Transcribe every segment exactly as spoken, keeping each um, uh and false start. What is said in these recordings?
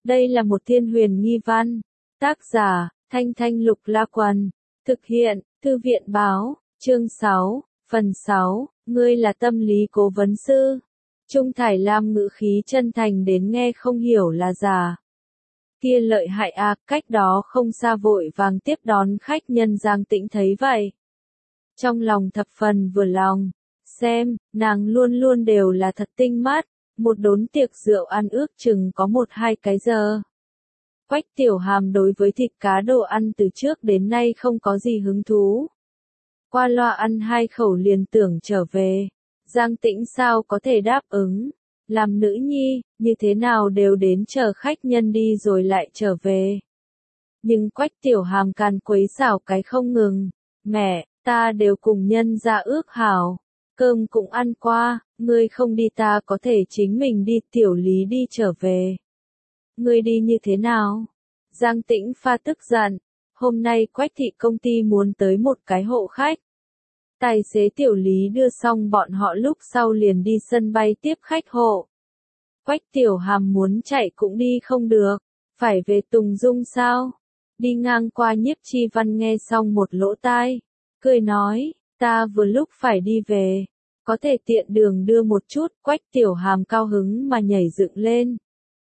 Đây là một thiên huyền nghi văn. Tác giả, Thanh Thanh Lục La Quần. Thực hiện, Thư viện Báo, chương sáu, phần sáu, ngươi là tâm lý cố vấn sư. Trung Thải Lam ngữ khí chân thành đến nghe không hiểu là giả. Kia lợi hại à, cách đó không xa vội vàng tiếp đón khách nhân Giang Tĩnh thấy vậy. Trong lòng thập phần vừa lòng, xem, nàng luôn luôn đều là thật tinh mắt, một đốn tiệc rượu ăn ước chừng có một hai cái giờ. Quách Tiểu Hàm đối với thịt cá đồ ăn từ trước đến nay không có gì hứng thú. Qua loa ăn hai khẩu liền tưởng trở về. Giang Tĩnh sao có thể đáp ứng, làm nữ nhi, như thế nào đều đến chờ khách nhân đi rồi lại trở về. Nhưng Quách Tiểu Hàm càn quấy xảo cái không ngừng, mẹ, ta đều cùng nhân ra ước hảo, cơm cũng ăn qua, ngươi không đi ta có thể chính mình đi, Tiểu Lý đi trở về. Ngươi đi như thế nào? Giang Tĩnh pha tức giận, hôm nay Quách thị công ty muốn tới một cái hộ khách. Tài xế Tiểu Lý đưa xong bọn họ lúc sau liền đi sân bay tiếp khách hộ. Quách Tiểu Hàm muốn chạy cũng đi không được, phải về Tùng Dung sao? Đi ngang qua Nhiếp Chi Văn nghe xong một lỗ tai, cười nói, ta vừa lúc phải đi về, có thể tiện đường đưa một chút. Quách Tiểu Hàm cao hứng mà nhảy dựng lên.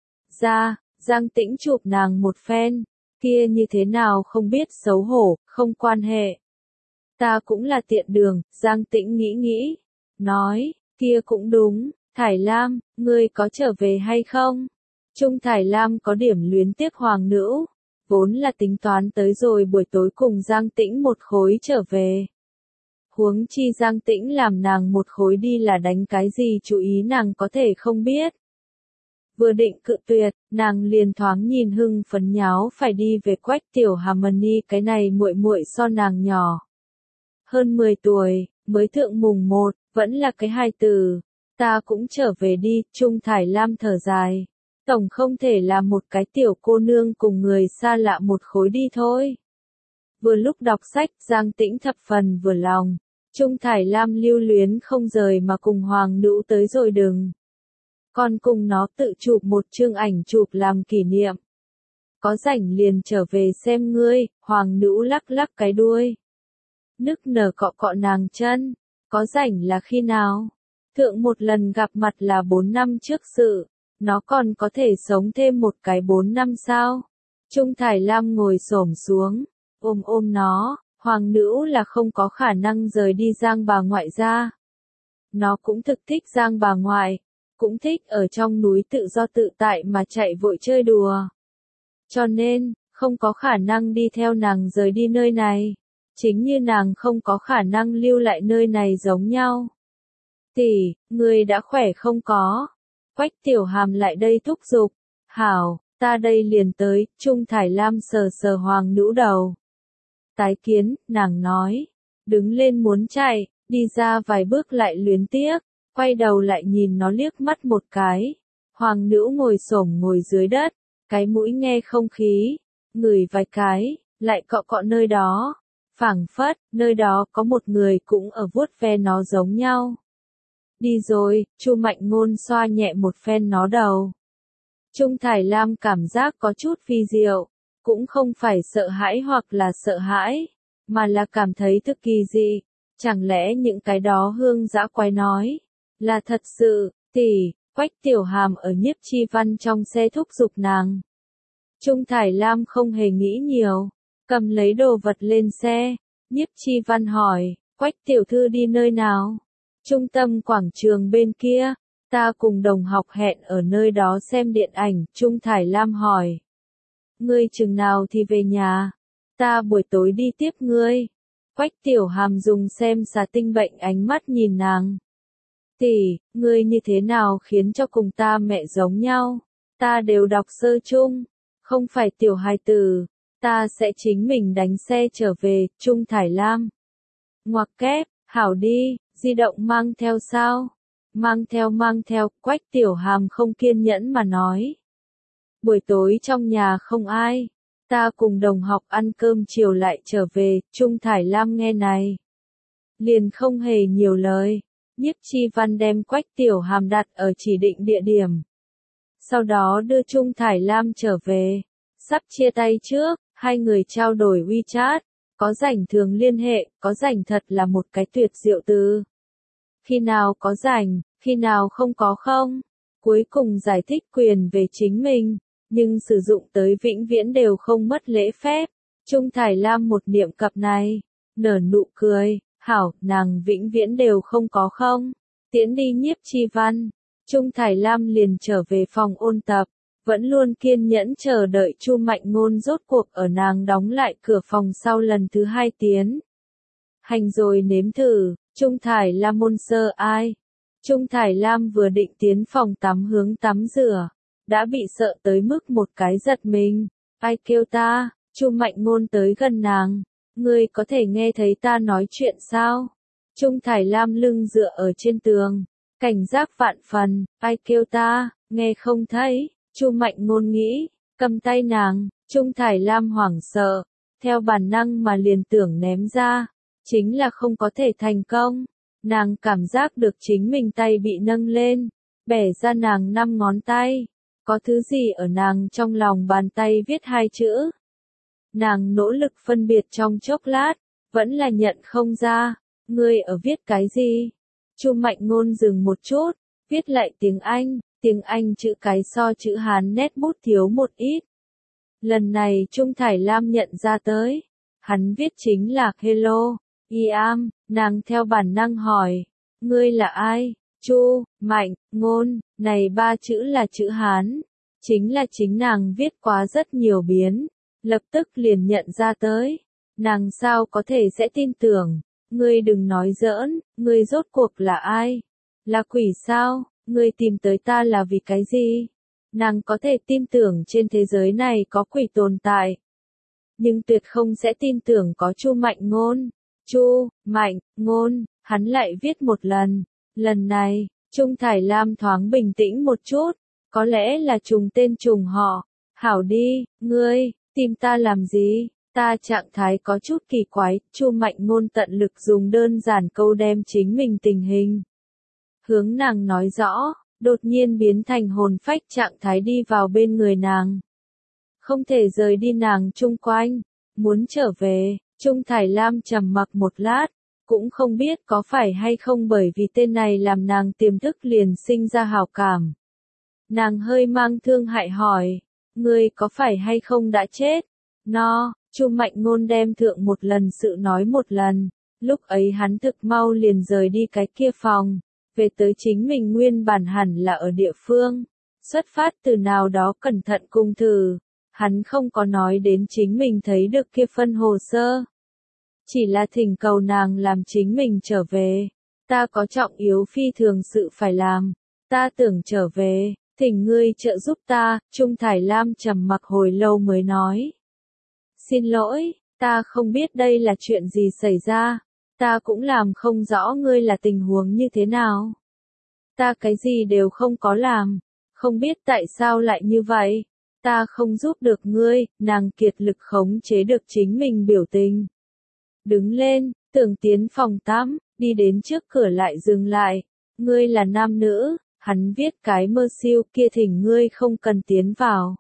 Ra, Giang Tĩnh chụp nàng một phen, kia như thế nào không biết xấu hổ, không quan hệ. Ta cũng là tiện đường, Giang Tĩnh nghĩ nghĩ, nói, kia cũng đúng, Thải Lam, ngươi có trở về hay không? Trung Thải Lam có điểm luyến tiếc hoàng nữ, vốn là tính toán tới rồi buổi tối cùng Giang Tĩnh một khối trở về. Huống chi Giang Tĩnh làm nàng một khối đi là đánh cái gì chú ý nàng có thể không biết. Vừa định cự tuyệt, nàng liền thoáng nhìn hưng phấn nháo phải đi về Quách Tiểu Harmony, cái này muội muội so nàng nhỏ. Hơn mười tuổi, mới thượng mùng một, vẫn là cái hài tử. Ta cũng trở về đi, Trung Thải Lam thở dài. Tổng không thể là một cái tiểu cô nương cùng người xa lạ một khối đi thôi. Vừa lúc đọc sách, Giang Tĩnh thập phần vừa lòng. Trung Thải Lam lưu luyến không rời mà cùng hoàng nữ tới rồi đừng. Còn cùng nó tự chụp một chương ảnh chụp làm kỷ niệm. Có rảnh liền trở về xem ngươi, hoàng nữ lắc lắc cái đuôi. Nức nở cọ cọ nàng chân, có rảnh là khi nào? Thượng một lần gặp mặt là bốn năm trước sự, nó còn có thể sống thêm một cái bốn năm sao? Trung Thải Lam ngồi xổm xuống, ôm ôm nó, hoàng nữ là không có khả năng rời đi Giang bà ngoại ra. Nó cũng thực thích Giang bà ngoại, cũng thích ở trong núi tự do tự tại mà chạy vội chơi đùa. Cho nên, không có khả năng đi theo nàng rời đi nơi này. Chính như nàng không có khả năng lưu lại nơi này giống nhau. Tỷ, ngươi đã khỏe không có? Quách Tiểu Hàm lại đây thúc giục. Hảo, ta đây liền tới. Trung Thải Lam sờ sờ hoàng nữ đầu. Tái kiến, nàng nói. Đứng lên muốn chạy, đi ra vài bước lại luyến tiếc. Quay đầu lại nhìn nó liếc mắt một cái. Hoàng nữ ngồi xổm ngồi dưới đất. Cái mũi nghe không khí. Ngửi vài cái, lại cọ cọ nơi đó. Phảng phất, nơi đó có một người cũng ở vuốt ve nó giống nhau. Đi rồi, Chu Mạnh Ngôn xoa nhẹ một phen nó đầu. Trung Thải Lam cảm giác có chút phi diệu, cũng không phải sợ hãi hoặc là sợ hãi, mà là cảm thấy thực kỳ dị. Chẳng lẽ những cái đó hương dã quái nói, là thật sự, tỷ, Quách Tiểu Hàm ở Nhiếp Chi Văn trong xe thúc giục nàng. Trung Thải Lam không hề nghĩ nhiều. Cầm lấy đồ vật lên xe, Nhiếp Chi Văn hỏi, Quách tiểu thư đi nơi nào? Trung tâm quảng trường bên kia, ta cùng đồng học hẹn ở nơi đó xem điện ảnh. Trung Thải Lam hỏi, ngươi chừng nào thì về nhà? Ta buổi tối đi tiếp ngươi. Quách Tiểu Hàm dùng xem xà tinh bệnh ánh mắt nhìn nàng. Tỷ, ngươi như thế nào khiến cho cùng ta mẹ giống nhau? Ta đều đọc sơ chung, không phải tiểu hài tử. Ta sẽ chính mình đánh xe trở về. Trung Thải Lam. Ngoặc kép, hảo đi, di động mang theo sao? Mang theo mang theo, Quách Tiểu Hàm không kiên nhẫn mà nói. Buổi tối trong nhà không ai, ta cùng đồng học ăn cơm chiều lại trở về. Trung Thải Lam nghe này, liền không hề nhiều lời. Nhiếp Chi Văn đem Quách Tiểu Hàm đặt ở chỉ định địa điểm. sau đó đưa Trung Thải Lam trở về. Sắp chia tay trước, hai người trao đổi WeChat, có rảnh thường liên hệ, có rảnh thật là một cái tuyệt diệu từ. Khi nào có rảnh, khi nào không có không. Cuối cùng giải thích quyền về chính mình, nhưng sử dụng tới vĩnh viễn đều không mất lễ phép. Trung Thải Lam một niệm cập này, nở nụ cười, hảo, nàng vĩnh viễn đều không có không. Tiễn đi Nhiếp Chi Văn, Trung Thải Lam liền trở về phòng ôn tập, vẫn luôn kiên nhẫn chờ đợi Chu Mạnh Ngôn rốt cuộc ở nàng đóng lại cửa phòng sau lần thứ hai tiến. Hành rồi nếm thử, Trung Thải Lam môn sơ ai. Trung Thải Lam vừa định tiến phòng tắm hướng tắm rửa, đã bị sợ tới mức một cái giật mình. Ai kêu ta? Chu Mạnh Ngôn tới gần nàng. Ngươi có thể nghe thấy ta nói chuyện sao? Trung Thải Lam lưng dựa ở trên tường, cảnh giác vạn phần. Ai kêu ta? Nghe không thấy. Chu Mạnh Ngôn nghĩ, cầm tay nàng. Trung Thải Lam hoảng sợ, theo bản năng mà liền tưởng ném ra, chính là không có thể thành công. Nàng cảm giác được chính mình tay bị nâng lên, bẻ ra nàng năm ngón tay. Có thứ gì ở nàng trong lòng bàn tay viết hai chữ. Nàng nỗ lực phân biệt trong chốc lát, vẫn là nhận không ra. Ngươi ở viết cái gì? Chu Mạnh Ngôn dừng một chút, viết lại tiếng Anh, tiếng Anh chữ cái so chữ Hán nét bút thiếu một ít. Lần này Trung Thải Lam nhận ra tới, hắn viết chính là Hello, I am, nàng theo bản năng hỏi, ngươi là ai? Chu, Mạnh, Ngôn, này ba chữ là chữ Hán, chính là chính nàng viết quá rất nhiều biến, lập tức liền nhận ra tới, nàng sao có thể sẽ tin tưởng, ngươi đừng nói giỡn, ngươi rốt cuộc là ai? Là quỷ sao? Ngươi tìm tới ta là vì cái gì? Nàng có thể tin tưởng trên thế giới này có quỷ tồn tại, nhưng tuyệt không sẽ tin tưởng có Chu Mạnh Ngôn. Chu, Mạnh, Ngôn, hắn lại viết một lần. Lần này, Trung Thải Lam thoáng bình tĩnh một chút, có lẽ là trùng tên trùng họ. Hảo đi, ngươi, tìm ta làm gì? Ta trạng thái có chút kỳ quái. Chu Mạnh Ngôn tận lực dùng đơn giản câu đem chính mình tình hình hướng nàng nói rõ, đột nhiên biến thành hồn phách trạng thái đi vào bên người nàng. Không thể rời đi nàng chung quanh, muốn trở về. Trung Thải Lam trầm mặc một lát, cũng không biết có phải hay không bởi vì tên này làm nàng tiềm thức liền sinh ra hảo cảm. Nàng hơi mang thương hại hỏi, ngươi có phải hay không đã chết? No, Chu Mạnh Ngôn đem thượng một lần sự nói một lần, lúc ấy hắn thực mau liền rời đi cái kia phòng, về tới chính mình nguyên bản hẳn là ở địa phương, xuất phát từ nào đó cẩn thận cung thử. Hắn không có nói đến chính mình thấy được kia phân hồ sơ. Chỉ là thỉnh cầu nàng làm chính mình trở về. Ta có trọng yếu phi thường sự phải làm. Ta tưởng trở về, thỉnh ngươi trợ giúp ta. Trung Thải Lam trầm mặc hồi lâu mới nói. Xin lỗi, ta không biết đây là chuyện gì xảy ra. Ta cũng làm không rõ ngươi là tình huống như thế nào. Ta cái gì đều không có làm. Không biết tại sao lại như vậy. Ta không giúp được ngươi, nàng kiệt lực khống chế được chính mình biểu tình. Đứng lên, tưởng tiến phòng tắm, đi đến trước cửa lại dừng lại. Ngươi là nam nữ, hắn viết cái mơ siêu kia thỉnh ngươi không cần tiến vào.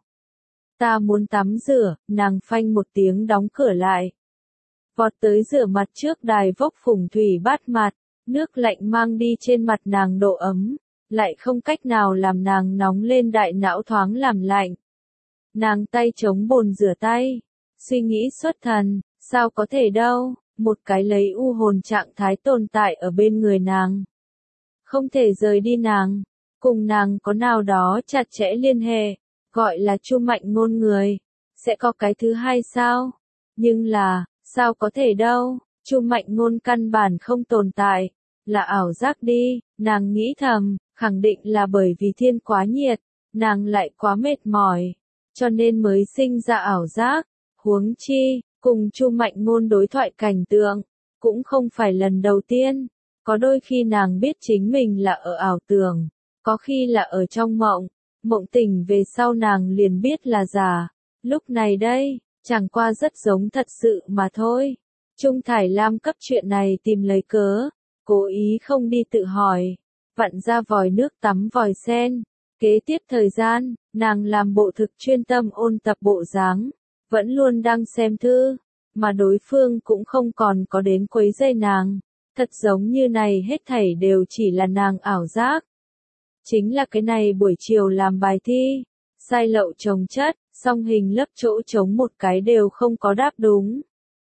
Ta muốn tắm rửa, nàng phanh một tiếng đóng cửa lại. Vọt tới rửa mặt trước đài vốc phùng thủy bát mặt, nước lạnh mang đi trên mặt nàng độ ấm, lại không cách nào làm nàng nóng lên đại não thoáng làm lạnh. Nàng tay chống bồn rửa tay, suy nghĩ xuất thần, sao có thể đâu, một cái lấy u hồn trạng thái tồn tại ở bên người nàng. Không thể rời đi nàng, cùng nàng có nào đó chặt chẽ liên hệ, gọi là Chu Mạnh Ngôn người, sẽ có cái thứ hai sao? Nhưng là, sao có thể đâu, Chu Mạnh Ngôn căn bản không tồn tại, là ảo giác đi, nàng nghĩ thầm, khẳng định là bởi vì thiên quá nhiệt, nàng lại quá mệt mỏi. Cho nên mới sinh ra ảo giác, huống chi, cùng Chu Mạnh Ngôn đối thoại cảnh tượng, cũng không phải lần đầu tiên, có đôi khi nàng biết chính mình là ở ảo tưởng, có khi là ở trong mộng, mộng tỉnh về sau nàng liền biết là giả, lúc này đây, chẳng qua rất giống thật sự mà thôi. Trung Thải Lam cấp chuyện này tìm lấy cớ, cố ý không đi tự hỏi, vặn ra vòi nước tắm vòi sen, Kế tiếp thời gian, nàng làm bộ thực chuyên tâm ôn tập bộ dáng, vẫn luôn đang xem thư, mà đối phương cũng không còn có đến quấy rầy nàng. Thật giống như này hết thảy đều chỉ là nàng ảo giác. Chính là cái này buổi chiều làm bài thi, sai lậu chồng chất, song hình lấp chỗ trống một cái đều không có đáp đúng.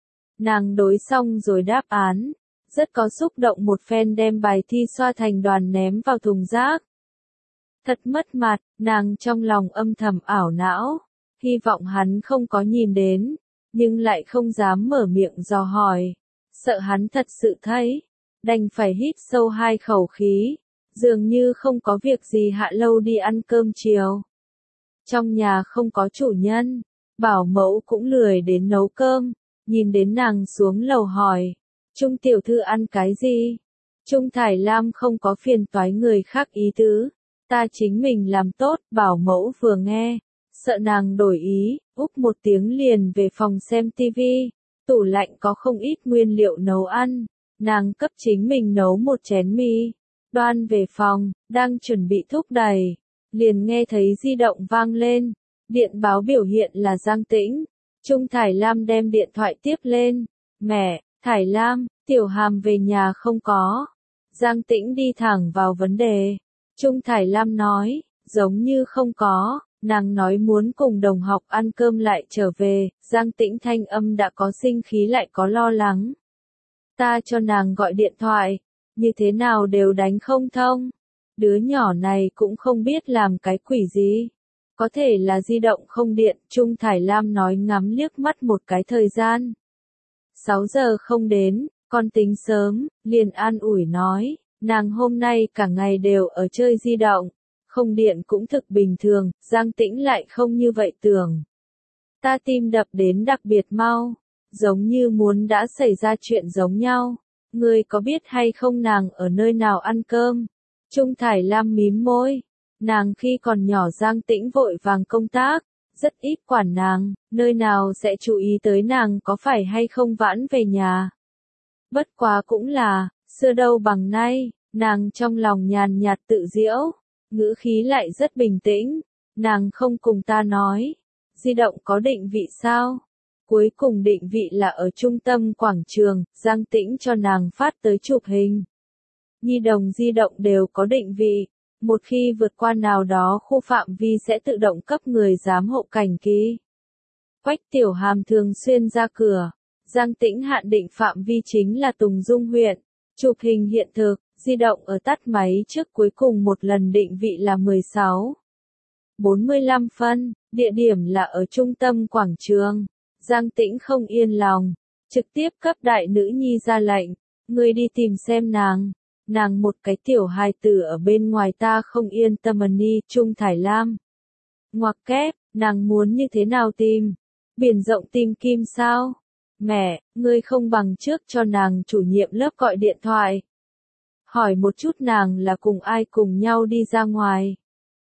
Nàng đối xong rồi đáp án, rất có xúc động một phen đem bài thi xoa thành đoàn ném vào thùng rác. Thật mất mặt, nàng trong lòng âm thầm ảo não, hy vọng hắn không có nhìn đến, nhưng lại không dám mở miệng dò hỏi, sợ hắn thật sự thấy, đành phải hít sâu hai khẩu khí, dường như không có việc gì hạ lâu đi ăn cơm chiều. Trong nhà không có chủ nhân, bảo mẫu cũng lười đến nấu cơm, nhìn đến nàng xuống lầu hỏi, Trung tiểu thư ăn cái gì? Trung Thải Lam không có phiền toái người khác ý tứ, ta chính mình làm tốt, bảo mẫu vừa nghe, sợ nàng đổi ý, úp một tiếng liền về phòng xem tivi, tủ lạnh có không ít nguyên liệu nấu ăn, nàng cấp chính mình nấu một chén mì, đoan về phòng, đang chuẩn bị thúc đẩy, liền nghe thấy di động vang lên, điện báo biểu hiện là Giang Tĩnh. Trung Thải Lam đem điện thoại tiếp lên, mẹ, Thải Lam, Tiểu Hàm về nhà không có. Giang Tĩnh đi thẳng vào vấn đề. Trung Thải Lam nói, giống như không có, nàng nói muốn cùng đồng học ăn cơm lại trở về, Giang Tĩnh thanh âm đã có sinh khí lại có lo lắng. Ta cho nàng gọi điện thoại, như thế nào đều đánh không thông. Đứa nhỏ này cũng không biết làm cái quỷ gì. Có thể là di động không điện, Trung Thải Lam nói ngắm liếc mắt một cái thời gian. sáu giờ không đến, con tính sớm, liền an ủi nói, nàng hôm nay cả ngày đều ở chơi di động, không điện cũng thực bình thường, Giang Tĩnh lại không như vậy tưởng. Ta tim đập đến đặc biệt mau, giống như muốn đã xảy ra chuyện giống nhau, ngươi có biết hay không nàng ở nơi nào ăn cơm? Trung Thải Lam mím môi. Nàng khi còn nhỏ Giang Tĩnh vội vàng công tác, rất ít quản nàng, nơi nào sẽ chú ý tới nàng có phải hay không vãn về nhà. Bất quá cũng là, xưa đâu bằng nay, nàng trong lòng nhàn nhạt tự giễu, ngữ khí lại rất bình tĩnh, nàng không cùng ta nói, di động có định vị sao? Cuối cùng định vị là ở trung tâm quảng trường, Giang Tĩnh cho nàng phát tới chụp hình. Nhi đồng di động đều có định vị. Một khi vượt qua nào đó khu phạm vi sẽ tự động cấp người giám hộ cảnh ký. Quách Tiểu Hàm thường xuyên ra cửa. Giang Tĩnh hạn định phạm vi chính là Tùng Dung huyện. Chụp hình hiện thực, di động ở tắt máy trước cuối cùng một lần định vị là mười sáu bốn mươi lăm phân, địa điểm là ở trung tâm quảng trường. Giang Tĩnh không yên lòng, trực tiếp cấp đại nữ nhi ra lệnh, ngươi đi tìm xem nàng. Nàng một cái tiểu hài tử ở bên ngoài ta không yên tâm ni, Trung Thải Lam. Ngoặc kép, nàng muốn như thế nào tìm? Biển rộng tìm kim sao? Mẹ, ngươi không bằng trước cho nàng chủ nhiệm lớp gọi điện thoại. Hỏi một chút nàng là cùng ai cùng nhau đi ra ngoài.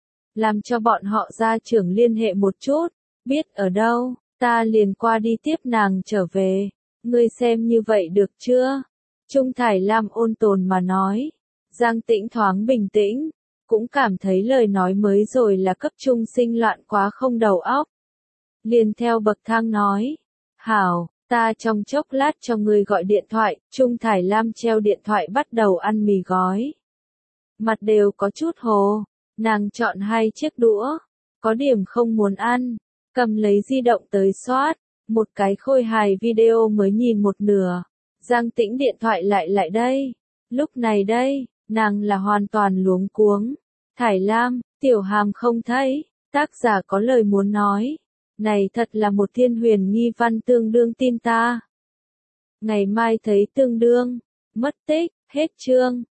Làm cho bọn họ ra trưởng liên hệ một chút, biết ở đâu, ta liền qua đi tiếp nàng trở về. Ngươi xem như vậy được chưa? Trung Thải Lam ôn tồn mà nói. Giang Tĩnh thoáng bình tĩnh, cũng cảm thấy lời nói mới rồi là cấp trung sinh loạn quá không đầu óc. Liền theo bậc thang nói, hảo, ta trong chốc lát cho ngươi gọi điện thoại, Trung Thải Lam treo điện thoại bắt đầu ăn mì gói. Mặt đều có chút hồ, nàng chọn hai chiếc đũa, có điểm không muốn ăn, cầm lấy di động tới soát, một cái khôi hài video mới nhìn một nửa. Giang Tĩnh điện thoại lại lại đây, lúc này đây, nàng là hoàn toàn luống cuống. Thải Lam, Tiểu Hàm không thấy, tác giả có lời muốn nói. Này thật là một thiên huyền nghi văn tương đương tin ta. Ngày mai thấy tương đương, mất tích, hết chương.